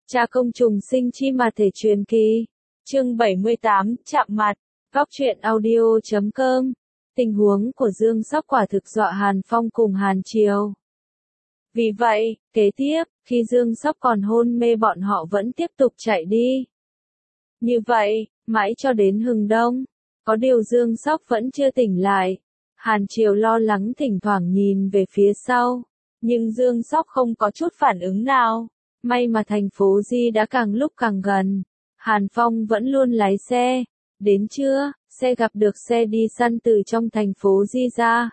Cha công trùng sinh chi mà thể truyền kỳ. Chương 78, chạm mặt. Góc truyện audio.com. Tình huống của Dương Sóc quả thực dọa Hàn Phong cùng Hàn Triều. Vì vậy, kế tiếp, khi Dương Sóc còn hôn mê bọn họ vẫn tiếp tục chạy đi. Như vậy, mãi cho đến hừng đông, có điều Dương Sóc vẫn chưa tỉnh lại. Hàn Triều lo lắng thỉnh thoảng nhìn về phía sau, nhưng Dương Sóc không có chút phản ứng nào. May mà thành phố Di đã càng lúc càng gần. Hàn Phong vẫn luôn lái xe. Đến trưa, xe gặp được xe đi săn từ trong thành phố Di ra.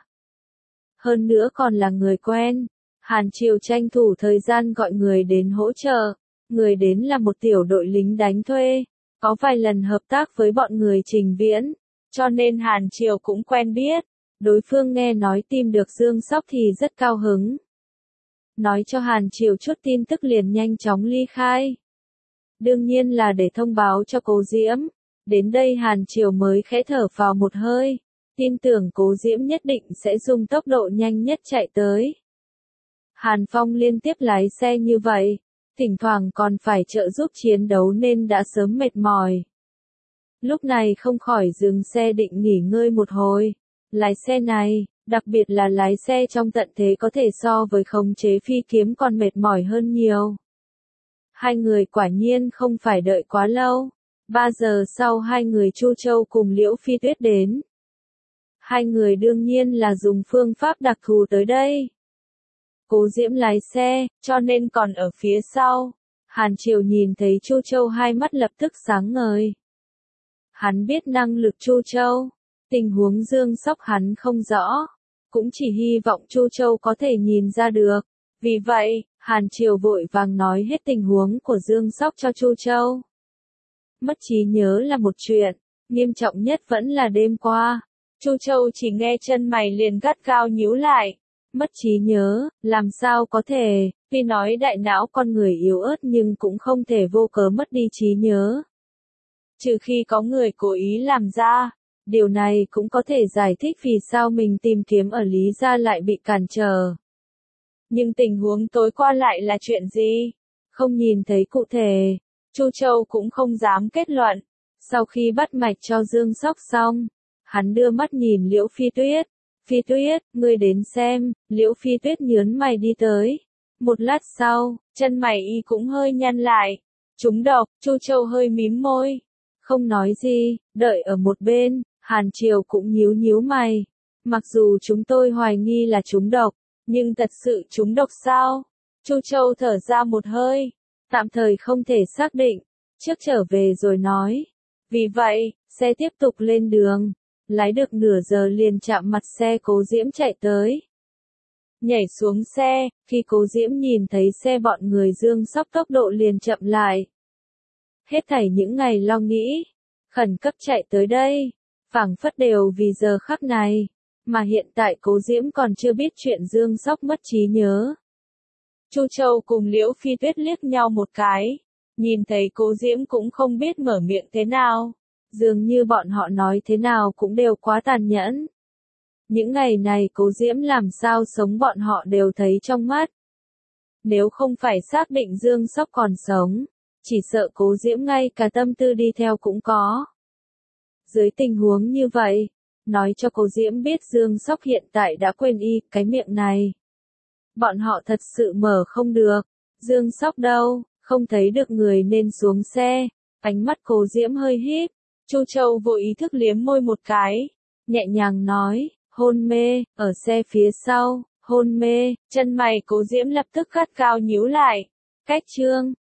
Hơn nữa còn là người quen. Hàn Triều tranh thủ thời gian gọi người đến hỗ trợ. Người đến là một tiểu đội lính đánh thuê. Có vài lần hợp tác với bọn người Trình Viễn. Cho nên Hàn Triều cũng quen biết. Đối phương nghe nói tìm được Dương Sóc thì rất cao hứng. Nói cho Hàn Triều chút tin tức liền nhanh chóng ly khai. Đương nhiên là để thông báo cho Cố Diễm. Đến đây Hàn Triều mới khẽ thở vào một hơi. Tin tưởng Cố Diễm nhất định sẽ dùng tốc độ nhanh nhất chạy tới. Hàn Phong liên tiếp lái xe như vậy. Thỉnh thoảng còn phải trợ giúp chiến đấu nên đã sớm mệt mỏi. Lúc này không khỏi dừng xe định nghỉ ngơi một hồi. Lái xe này, đặc biệt là lái xe trong tận thế có thể so với khống chế phi kiếm còn mệt mỏi hơn nhiều. Hai người quả nhiên không phải đợi quá lâu. 3 giờ sau hai người Chu Châu cùng Liễu Phi Tuyết đến. Hai người đương nhiên là dùng phương pháp đặc thù tới đây. Cố Diễm lái xe, cho nên còn ở phía sau. Hàn Triều nhìn thấy Chu Châu hai mắt lập tức sáng ngời. Hắn biết năng lực Chu Châu. Tình huống Dương Sóc hắn không rõ. Cũng chỉ hy vọng Chu Châu có thể nhìn ra được. Vì vậy, Hàn Triều vội vàng nói hết tình huống của Dương Sóc cho Chu Châu. Mất trí nhớ là một chuyện, nghiêm trọng nhất vẫn là đêm qua. Chu Châu chỉ nghe chân mày liền gắt gao nhíu lại. Mất trí nhớ, làm sao có thể, tuy nói đại não con người yếu ớt nhưng cũng không thể vô cớ mất đi trí nhớ. Trừ khi có người cố ý làm ra, điều này cũng có thể giải thích vì sao mình tìm kiếm ở Lý Gia lại bị cản trở. Nhưng tình huống tối qua lại là chuyện gì? Không nhìn thấy cụ thể, Chu Châu cũng không dám kết luận. Sau khi bắt mạch cho Dương Sóc xong, hắn đưa mắt nhìn Liễu Phi Tuyết. Phi Tuyết, ngươi đến xem. Liễu Phi Tuyết nhớn mày đi tới. Một lát sau, chân mày y cũng hơi nhăn lại. Trúng độc, Chu Châu hơi mím môi. Không nói gì, đợi ở một bên, Hàn Triều cũng nhíu nhíu mày. Mặc dù chúng tôi hoài nghi là trúng độc, nhưng thật sự trúng độc sao? Chu Châu thở ra một hơi. Tạm thời không thể xác định. Trước trở về rồi nói. Vì vậy, xe tiếp tục lên đường. Lái được nửa giờ liền chạm mặt xe Cố Diễm chạy tới. Nhảy xuống xe, khi Cố Diễm nhìn thấy xe bọn người Dương Sóc tốc độ liền chậm lại. Hết thảy những ngày lo nghĩ, khẩn cấp chạy tới đây, phảng phất đều vì giờ khắc này, mà hiện tại Cố Diễm còn chưa biết chuyện Dương Sóc mất trí nhớ. Chu Châu cùng Liễu Phi Tuyết liếc nhau một cái, nhìn thấy Cố Diễm cũng không biết mở miệng thế nào, dường như bọn họ nói thế nào cũng đều quá tàn nhẫn. Những ngày này Cố Diễm làm sao sống bọn họ đều thấy trong mắt. Nếu không phải xác định Dương Sóc còn sống, chỉ sợ Cố Diễm ngay cả tâm tư đi theo cũng có. Dưới tình huống như vậy, nói cho Cố Diễm biết Dương Sóc hiện tại đã quên y cái miệng này. Bọn họ thật sự mở không được. Dương Sóc đâu, không thấy được người nên xuống xe. Ánh mắt Cố Diễm hơi híp. Chu Châu vô ý thức liếm môi một cái. Nhẹ nhàng nói, hôn mê, ở xe phía sau, hôn mê. Chân mày Cố Diễm lập tức gắt gao nhíu lại. Cách chương